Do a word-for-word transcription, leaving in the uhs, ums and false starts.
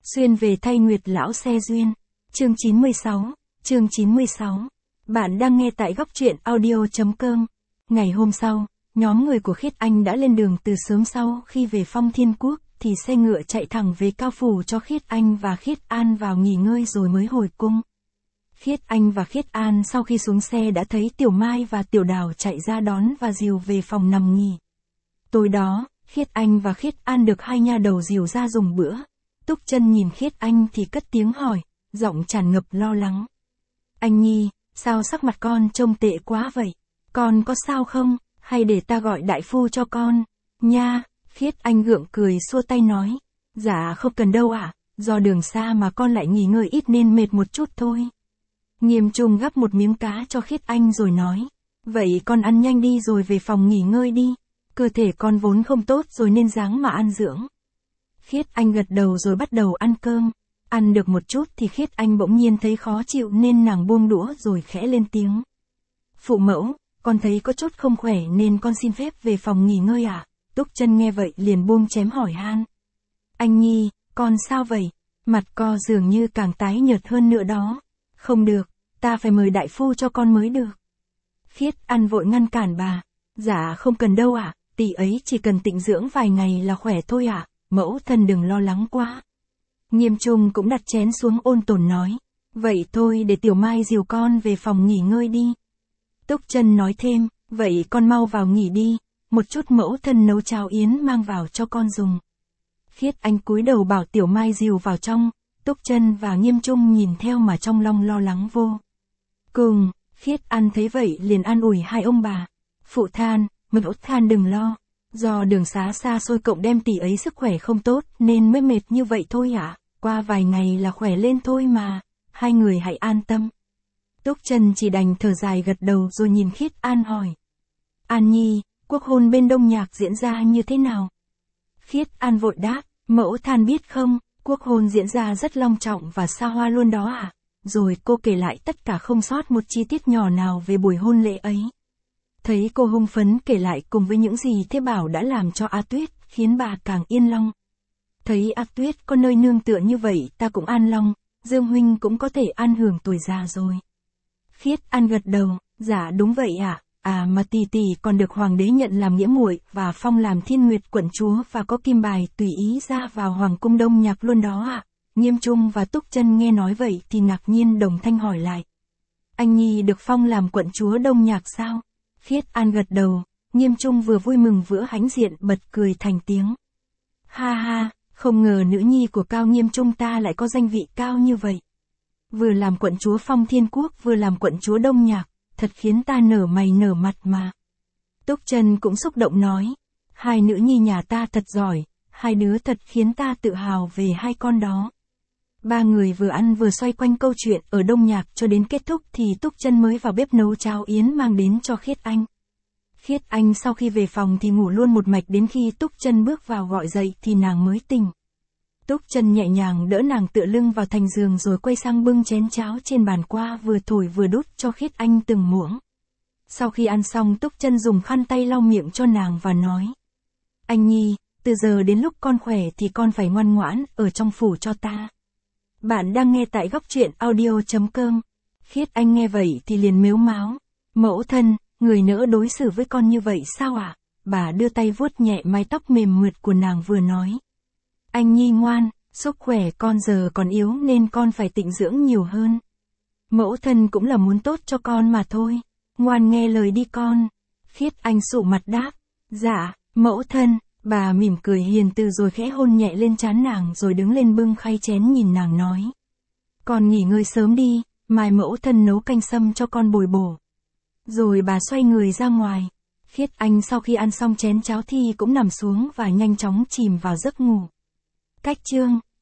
Xuyên về thay Nguyệt lão xe duyên. Chương chín mươi sáu. Chương chín mươi sáu. Bạn đang nghe tại góc truyện audio.com. Ngày hôm sau, nhóm người của Khiết Anh đã lên đường từ sớm. Sau khi về Phong Thiên Quốc, thì xe ngựa chạy thẳng về Cao Phủ cho Khiết Anh và Khiết An vào nghỉ ngơi rồi mới hồi cung. Khiết Anh và Khiết An sau khi xuống xe đã thấy Tiểu Mai và Tiểu Đào chạy ra đón và dìu về phòng nằm nghỉ. Tối đó, Khiết Anh và Khiết An được hai nha đầu dìu ra dùng bữa. Túc Chân nhìn Khiết Anh thì cất tiếng hỏi, giọng tràn ngập lo lắng. Anh Nhi, sao sắc mặt con trông tệ quá vậy? Con có sao không? Hay để ta gọi đại phu cho con? Nha, Khiết Anh gượng cười xua tay nói. Dạ không cần đâu ạ, à, do đường xa mà con lại nghỉ ngơi ít nên mệt một chút thôi. Nghiêm Trung gắp một miếng cá cho Khiết Anh rồi nói. Vậy con ăn nhanh đi rồi về phòng nghỉ ngơi đi. Cơ thể con vốn không tốt rồi nên ráng mà ăn dưỡng. Khiết Anh gật đầu rồi bắt đầu ăn cơm. Ăn được một chút thì Khiết Anh bỗng nhiên thấy khó chịu nên nàng buông đũa rồi khẽ lên tiếng. Phụ mẫu, con thấy có chút không khỏe nên con xin phép về phòng nghỉ ngơi ạ. À? Túc Chân nghe vậy liền buông chém hỏi han. Anh Nhi, con sao vậy? Mặt co dường như càng tái nhợt hơn nữa đó. Không được, ta phải mời đại phu cho con mới được. Khiết An vội ngăn cản bà. Dạ không cần đâu ạ, à, tỷ ấy chỉ cần tịnh dưỡng vài ngày là khỏe thôi ạ. À. Mẫu thân đừng lo lắng quá. Nghiêm Trung cũng đặt chén xuống ôn tồn nói. Vậy thôi để Tiểu Mai dìu con về phòng nghỉ ngơi đi. Túc Chân nói thêm, vậy con mau vào nghỉ đi, một chút mẫu thân nấu cháo yến mang vào cho con dùng. Khiết Anh cúi đầu bảo Tiểu Mai dìu vào trong, Túc Chân và Nghiêm Trung nhìn theo mà trong lòng lo lắng vô cùng. Khiết An thấy vậy liền an ủi hai ông bà. Phụ than, mẫu than đừng lo. Do đường xá xa xôi cộng đem tỷ ấy sức khỏe không tốt nên mới mệt như vậy thôi ạ. À? Qua vài ngày là khỏe lên thôi mà. Hai người hãy an tâm. Túc Chân chỉ đành thở dài gật đầu rồi nhìn Khiết An hỏi. An Nhi, quốc hôn bên Đông Nhạc diễn ra như thế nào? Khiết An vội đáp, mẫu than biết không, quốc hôn diễn ra rất long trọng và xa hoa luôn đó ạ. À? Rồi cô kể lại tất cả không sót một chi tiết nhỏ nào về buổi hôn lễ ấy. Thấy cô hưng phấn kể lại cùng với những gì Thế Bảo đã làm cho A Tuyết, khiến bà càng yên lòng. Thấy A Tuyết có nơi nương tựa như vậy ta cũng an lòng, Dương huynh cũng có thể an hưởng tuổi già rồi. Khiết An gật đầu, dạ đúng vậy ạ, à. à mà tỷ tỷ còn được hoàng đế nhận làm nghĩa muội và phong làm Thiên Nguyệt quận chúa và có kim bài tùy ý ra vào hoàng cung Đông Nhạc luôn đó ạ. À. Nghiêm Trung và Túc Chân nghe nói vậy thì ngạc nhiên đồng thanh hỏi lại. Anh Nhi được phong làm quận chúa Đông Nhạc sao? Khiết An gật đầu, Nghiêm Trung vừa vui mừng vừa hãnh diện bật cười thành tiếng. Ha ha, không ngờ nữ nhi của Cao Nghiêm Trung ta lại có danh vị cao như vậy. Vừa làm quận chúa Phong Thiên Quốc vừa làm quận chúa Đông Nhạc, thật khiến ta nở mày nở mặt mà. Túc Chân cũng xúc động nói, hai nữ nhi nhà ta thật giỏi, hai đứa thật khiến ta tự hào về hai con đó. Ba người vừa ăn vừa xoay quanh câu chuyện ở Đông Nhạc cho đến kết thúc thì Túc Chân mới vào bếp nấu cháo yến mang đến cho Khiết Anh. Khiết Anh sau khi về phòng thì ngủ luôn một mạch đến khi Túc Chân bước vào gọi dậy thì nàng mới tỉnh. Túc Chân nhẹ nhàng đỡ nàng tựa lưng vào thành giường rồi quay sang bưng chén cháo trên bàn qua vừa thổi vừa đút cho Khiết Anh từng muỗng. Sau khi ăn xong Túc Chân dùng khăn tay lau miệng cho nàng và nói. Anh Nhi, từ giờ đến lúc con khỏe thì con phải ngoan ngoãn ở trong phủ cho ta. Bạn đang nghe tại góc truyện audio.com. Khiết Anh nghe vậy thì liền mếu máo. Mẫu thân, người nỡ đối xử với con như vậy sao ạ? À? Bà đưa tay vuốt nhẹ mái tóc mềm mượt của nàng vừa nói. Anh Nhi ngoan, sức khỏe con giờ còn yếu nên con phải tịnh dưỡng nhiều hơn. Mẫu thân cũng là muốn tốt cho con mà thôi. Ngoan nghe lời đi con. Khiết Anh sụ mặt đáp. Dạ, mẫu thân. Bà mỉm cười hiền từ rồi khẽ hôn nhẹ lên trán nàng rồi đứng lên bưng khay chén nhìn nàng nói. Con nghỉ ngơi sớm đi, mai mẫu thân nấu canh sâm cho con bồi bổ. Rồi bà xoay người ra ngoài. Khiết Anh sau khi ăn xong chén cháo thì cũng nằm xuống và nhanh chóng chìm vào giấc ngủ. Cách chương